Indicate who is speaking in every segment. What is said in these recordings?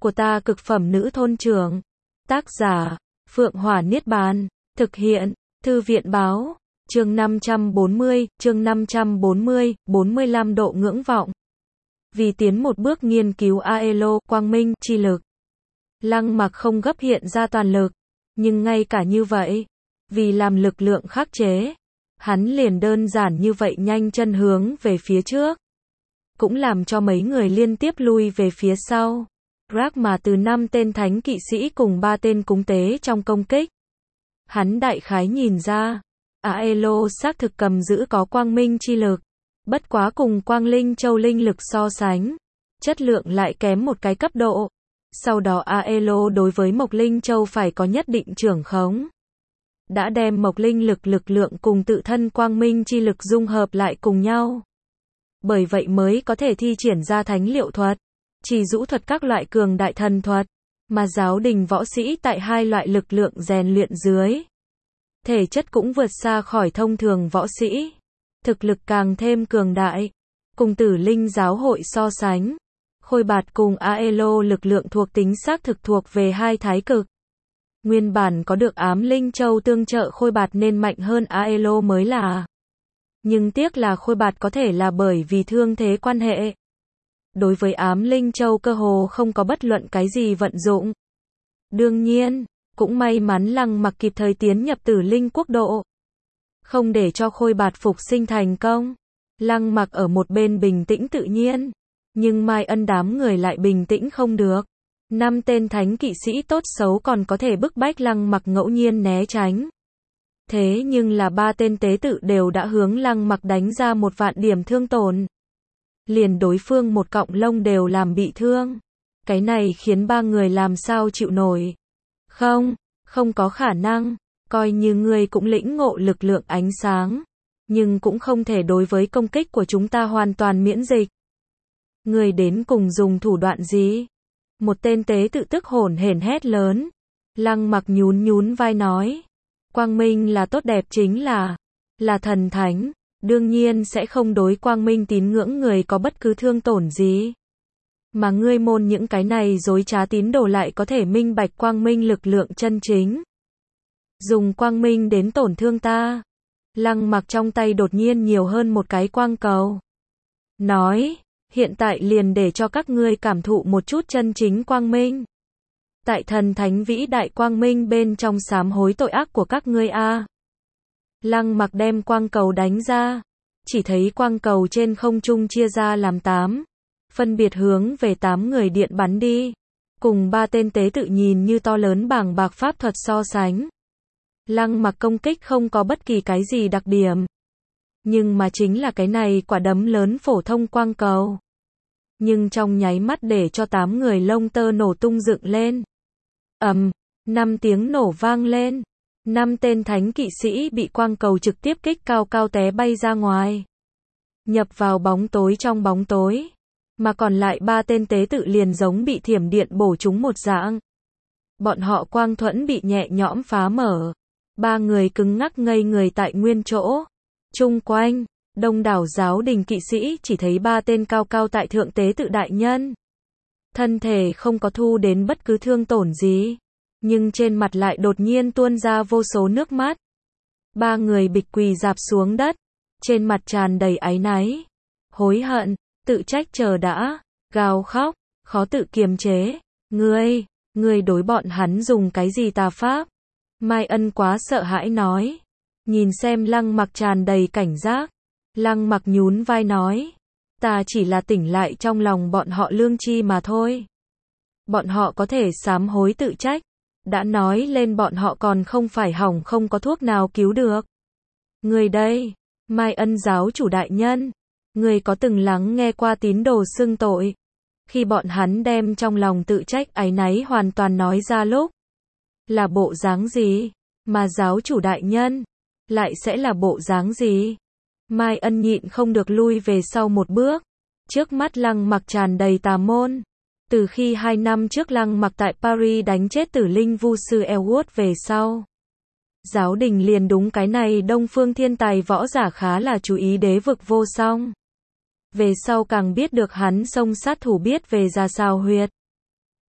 Speaker 1: của ta cực phẩm nữ thôn trưởng. Tác giả, Phượng Hỏa Niết Bàn. Thực hiện, Thư viện Báo. Chương 540, chương 540, 45 độ ngưỡng vọng. Vì tiến một bước nghiên cứu Aelo, quang minh, chi lực. Lăng Mặc không gấp hiện ra toàn lực. Nhưng ngay cả như vậy, vì làm lực lượng khắc chế, hắn liền đơn giản như vậy nhanh chân hướng về phía trước. Cũng làm cho mấy người liên tiếp lui về phía sau. Rác mà từ 5 tên thánh kỵ sĩ cùng 3 tên cúng tế trong công kích. Hắn đại khái nhìn ra, Aelo xác thực cầm giữ có quang minh chi lực. Bất quá cùng quang linh châu linh lực so sánh, chất lượng lại kém một cái cấp độ. Sau đó Aelo đối với Mộc Linh Châu phải có nhất định trưởng khống. Đã đem Mộc Linh lực lượng cùng tự thân quang minh chi lực dung hợp lại cùng nhau. Bởi vậy mới có thể thi triển ra thánh liệu thuật, chỉ dũ thuật các loại cường đại thần thuật, mà giáo đình võ sĩ tại hai loại lực lượng rèn luyện dưới. Thể chất cũng vượt xa khỏi thông thường võ sĩ. Thực lực càng thêm cường đại. Cùng Tử Linh giáo hội so sánh, Khôi Bạt cùng Aelo lực lượng thuộc tính xác thực thuộc về hai thái cực. Nguyên bản có được ám linh châu tương trợ Khôi Bạt nên mạnh hơn Aelo mới là. Nhưng tiếc là Khôi Bạt có thể là bởi vì thương thế quan hệ. Đối với ám linh châu cơ hồ không có bất luận cái gì vận dụng. Đương nhiên, cũng may mắn Lăng Mặc kịp thời tiến nhập Tử Linh quốc độ. Không để cho Khôi Bạt phục sinh thành công. Lăng Mặc ở một bên bình tĩnh tự nhiên. Nhưng Mai Ân đám người lại bình tĩnh không được. 5 tên thánh kỵ sĩ tốt xấu còn có thể bức bách Lăng Mặc ngẫu nhiên né tránh. Thế nhưng là 3 tên tế tự đều đã hướng Lăng Mặc đánh ra 1 vạn điểm thương tổn. Liền đối phương một cọng lông đều làm bị thương. Cái này khiến 3 người làm sao chịu nổi. Không có khả năng. Coi như ngươi cũng lĩnh ngộ lực lượng ánh sáng. Nhưng cũng không thể đối với công kích của chúng ta hoàn toàn miễn dịch. Ngươi đến cùng dùng thủ đoạn gì? Một tên tế tự tức hổn hển hét lớn. Lăng Mặc nhún vai nói. Quang minh là tốt đẹp chính là thần thánh. Đương nhiên sẽ không đối quang minh tín ngưỡng người có bất cứ thương tổn gì. Mà ngươi môn những cái này dối trá tín đồ lại có thể minh bạch quang minh lực lượng chân chính. Dùng quang minh đến tổn thương ta. Lăng Mặc trong tay đột nhiên nhiều hơn một cái quang cầu. Nói, hiện tại liền để cho các ngươi cảm thụ một chút chân chính quang minh. Tại thần thánh vĩ đại quang minh bên trong sám hối tội ác của các ngươi a. Lăng Mặc đem quang cầu đánh ra. Chỉ thấy quang cầu trên không trung chia ra làm 8. Phân biệt hướng về 8 người điện bắn đi. Cùng 3 tên tế tự nhìn như to lớn bảng bạc pháp thuật so sánh. Lăng Mặc công kích không có bất kỳ cái gì đặc điểm. Nhưng mà chính là cái này quả đấm lớn phổ thông quang cầu. Nhưng trong nháy mắt để cho 8 người lông tơ nổ tung dựng lên. 5 tiếng nổ vang lên. 5 tên thánh kỵ sĩ bị quang cầu trực tiếp kích cao té bay ra ngoài. Nhập vào bóng tối trong bóng tối. Mà còn lại 3 tên tế tự liền giống bị thiểm điện bổ trúng một dạng. Bọn họ quang thuẫn bị nhẹ nhõm phá mở. 3 người cứng ngắc ngây người tại nguyên chỗ. Chung quanh, đông đảo giáo đình kỵ sĩ chỉ thấy 3 tên cao tại thượng tế tự đại nhân. Thân thể không có thu đến bất cứ thương tổn gì. Nhưng trên mặt lại đột nhiên tuôn ra vô số nước mắt. 3 người bịch quỳ rạp xuống đất. Trên mặt tràn đầy áy náy. Hối hận, tự trách chờ đã, gào khóc, khó tự kiềm chế. Ngươi đối bọn hắn dùng cái gì tà pháp? Mai Ân quá sợ hãi nói. Nhìn xem Lăng Mặc tràn đầy cảnh giác. Lăng Mặc nhún vai nói. Ta chỉ là tỉnh lại trong lòng bọn họ lương tri mà thôi. Bọn họ có thể sám hối tự trách. Đã nói lên bọn họ còn không phải hỏng không có thuốc nào cứu được. Người đây, Mai Ân giáo chủ đại nhân. Người có từng lắng nghe qua tín đồ xưng tội. Khi bọn hắn đem trong lòng tự trách áy náy hoàn toàn nói ra lúc. Là bộ dáng gì? Mà giáo chủ đại nhân lại sẽ là bộ dáng gì? Mai Ân nhịn không được lui về sau một bước. Trước mắt Lăng Mặc tràn đầy tà môn. Từ khi 2 năm trước Lăng Mặc tại Paris đánh chết Tử Linh vu sư Elwood về sau. Giáo đình liền đúng cái này Đông Phương thiên tài võ giả khá là chú ý đế vực vô song. Về sau càng biết được hắn xông sát thủ biết về ra sao huyệt.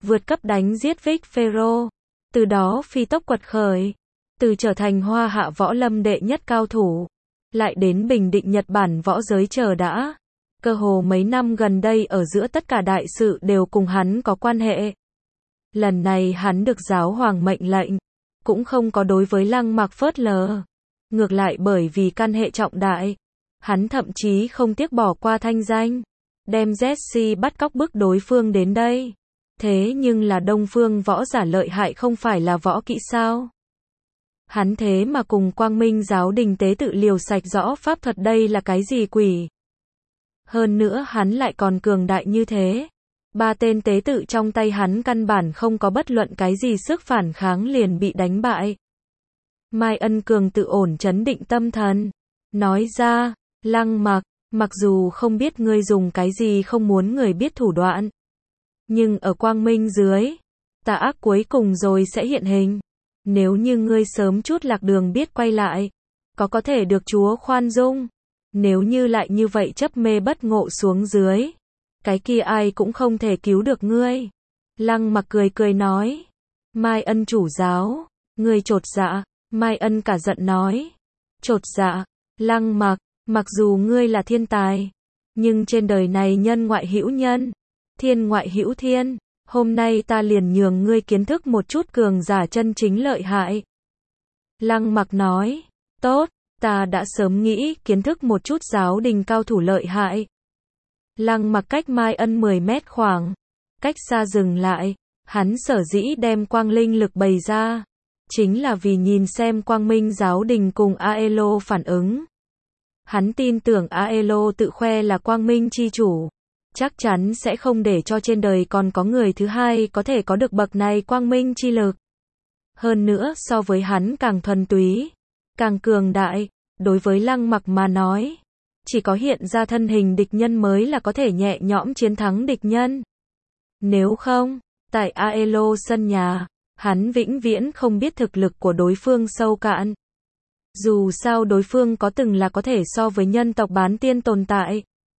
Speaker 1: vượt cấp đánh giết Vic Pharaoh, từ đó phi tốc quật khởi, từ trở thành Hoa Hạ võ lâm đệ nhất cao thủ, lại đến bình định Nhật Bản võ giới chờ đã. Cơ hồ mấy năm gần đây ở giữa tất cả đại sự đều cùng hắn có quan hệ. Lần này hắn được giáo hoàng mệnh lệnh, cũng không có đối với Lăng Mặc phớt lờ. Ngược lại bởi vì căn hệ trọng đại, hắn thậm chí không tiếc bỏ qua thanh danh, đem Jesse bắt cóc bức đối phương đến đây. Thế nhưng là Đông Phương võ giả lợi hại không phải là võ kỹ sao? Hắn thế mà cùng Quang Minh giáo đình tế tự liều sạch rõ pháp thuật, đây là cái gì quỷ? Hơn nữa hắn lại còn cường đại như thế. 3 tên tế tự trong tay hắn căn bản không có bất luận cái gì sức phản kháng liền bị đánh bại. Mai Ân Cường tự ổn trấn định tâm thần, nói ra, Lăng Mặc, mặc dù không biết ngươi dùng cái gì không muốn người biết thủ đoạn, nhưng ở quang minh dưới, tà ác cuối cùng rồi sẽ hiện hình. Nếu như ngươi sớm chút lạc đường biết quay lại, có thể được Chúa khoan dung. Nếu như lại như vậy chấp mê bất ngộ xuống dưới, cái kia ai cũng không thể cứu được ngươi. Lăng Mặc cười cười nói, Mai Ân chủ giáo, ngươi chột dạ. Mai Ân cả giận nói, chột dạ, Lăng Mặc, mặc dù ngươi là thiên tài, nhưng trên đời này nhân ngoại hữu nhân, thiên ngoại hữu thiên, hôm nay ta liền nhường ngươi kiến thức một chút cường giả chân chính lợi hại. Lăng Mặc nói, tốt, ta đã sớm nghĩ kiến thức một chút giáo đình cao thủ lợi hại. Lăng Mặc cách Mai Ân 10 mét khoảng, cách xa dừng lại, hắn sở dĩ đem quang linh lực bày ra, chính là vì nhìn xem Quang Minh giáo đình cùng Aelo phản ứng. Hắn tin tưởng Aelo tự khoe là Quang Minh chi chủ, chắc chắn sẽ không để cho trên đời còn có người thứ hai có thể có được bậc này Quang Minh chi lực. Hơn nữa so với hắn càng thuần túy, càng cường đại, đối với Lăng Mặc mà nói, chỉ có hiện ra thân hình địch nhân mới là có thể nhẹ nhõm chiến thắng địch nhân. Nếu không, tại Aelo sân nhà, hắn vĩnh viễn không biết thực lực của đối phương sâu cạn. Dù sao đối phương có từng là có thể so với nhân tộc bán tiên tồn tại.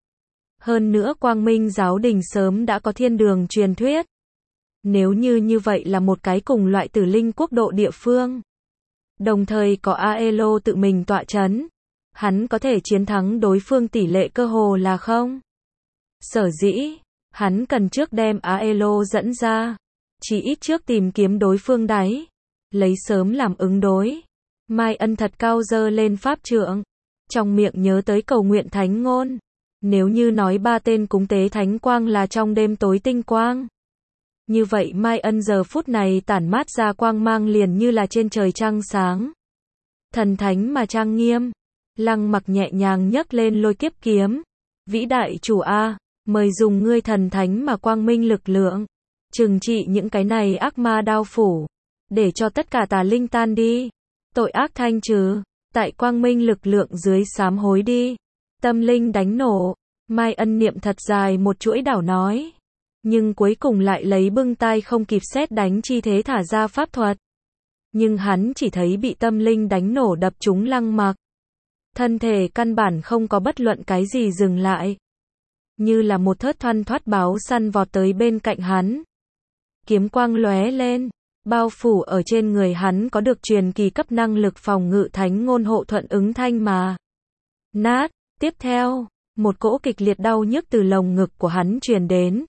Speaker 1: Hơn nữa Quang Minh giáo đình sớm đã có thiên đường truyền thuyết. Nếu như vậy là một cái cùng loại tử linh quốc độ địa phương, đồng thời có Aelo tự mình tọa chấn, hắn có thể chiến thắng đối phương tỷ lệ cơ hồ là không. Sở dĩ, hắn cần trước đem Aelo dẫn ra, chỉ ít trước tìm kiếm đối phương đáy, lấy sớm làm ứng đối. Mai Ân thật cao giơ lên pháp trượng, trong miệng nhớ tới cầu nguyện thánh ngôn. Nếu như nói 3 tên cúng tế thánh quang là trong đêm tối tinh quang, như vậy Mai Ân giờ phút này tản mát ra quang mang liền như là trên trời trăng sáng. Thần thánh mà trang nghiêm. Lăng Mặc nhẹ nhàng nhấc lên lôi kiếp kiếm. Vĩ đại chủ A, mời dùng ngươi thần thánh mà quang minh lực lượng, trừng trị những cái này ác ma đao phủ, để cho tất cả tà linh tan đi, tội ác thanh trừ, tại quang minh lực lượng dưới sám hối đi, tâm linh đánh nổ. Mai Ân niệm thật dài một chuỗi đảo nói, nhưng cuối cùng lại lấy bưng tai không kịp sét đánh chi thế thả ra pháp thuật. Nhưng hắn chỉ thấy bị tâm linh đánh nổ đập trúng Lăng Mặc. Thân thể căn bản không có bất luận cái gì dừng lại, như là một thớt thoăn thoắt báo săn vọt tới bên cạnh hắn. Kiếm quang lóe lên, bao phủ ở trên người hắn có được truyền kỳ cấp năng lực phòng ngự thánh ngôn hộ thuận ứng thanh mà nát. Tiếp theo, một cỗ kịch liệt đau nhức từ lồng ngực của hắn truyền đến.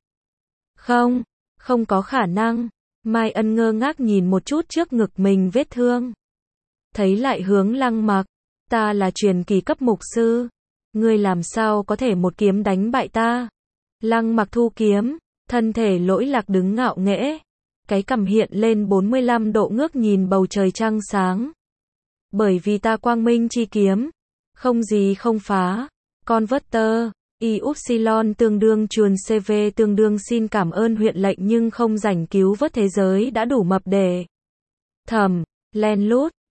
Speaker 1: Không có khả năng. Mai Ân ngơ ngác nhìn một chút trước ngực mình vết thương. Thấy lại hướng Lăng Mặc, ta là truyền kỳ cấp mục sư, ngươi làm sao có thể một kiếm đánh bại ta? Lăng Mặc thu kiếm, thân thể lỗi lạc đứng ngạo nghễ, cái cằm hiện lên 45 độ ngước nhìn bầu trời trăng sáng. Bởi vì ta quang minh chi kiếm, không gì không phá. Converter, Ypsilon tương đương chuồn CV tương đương xin cảm ơn huyện lệnh nhưng không rảnh cứu vớt thế giới đã đủ mập để thầm, len lút,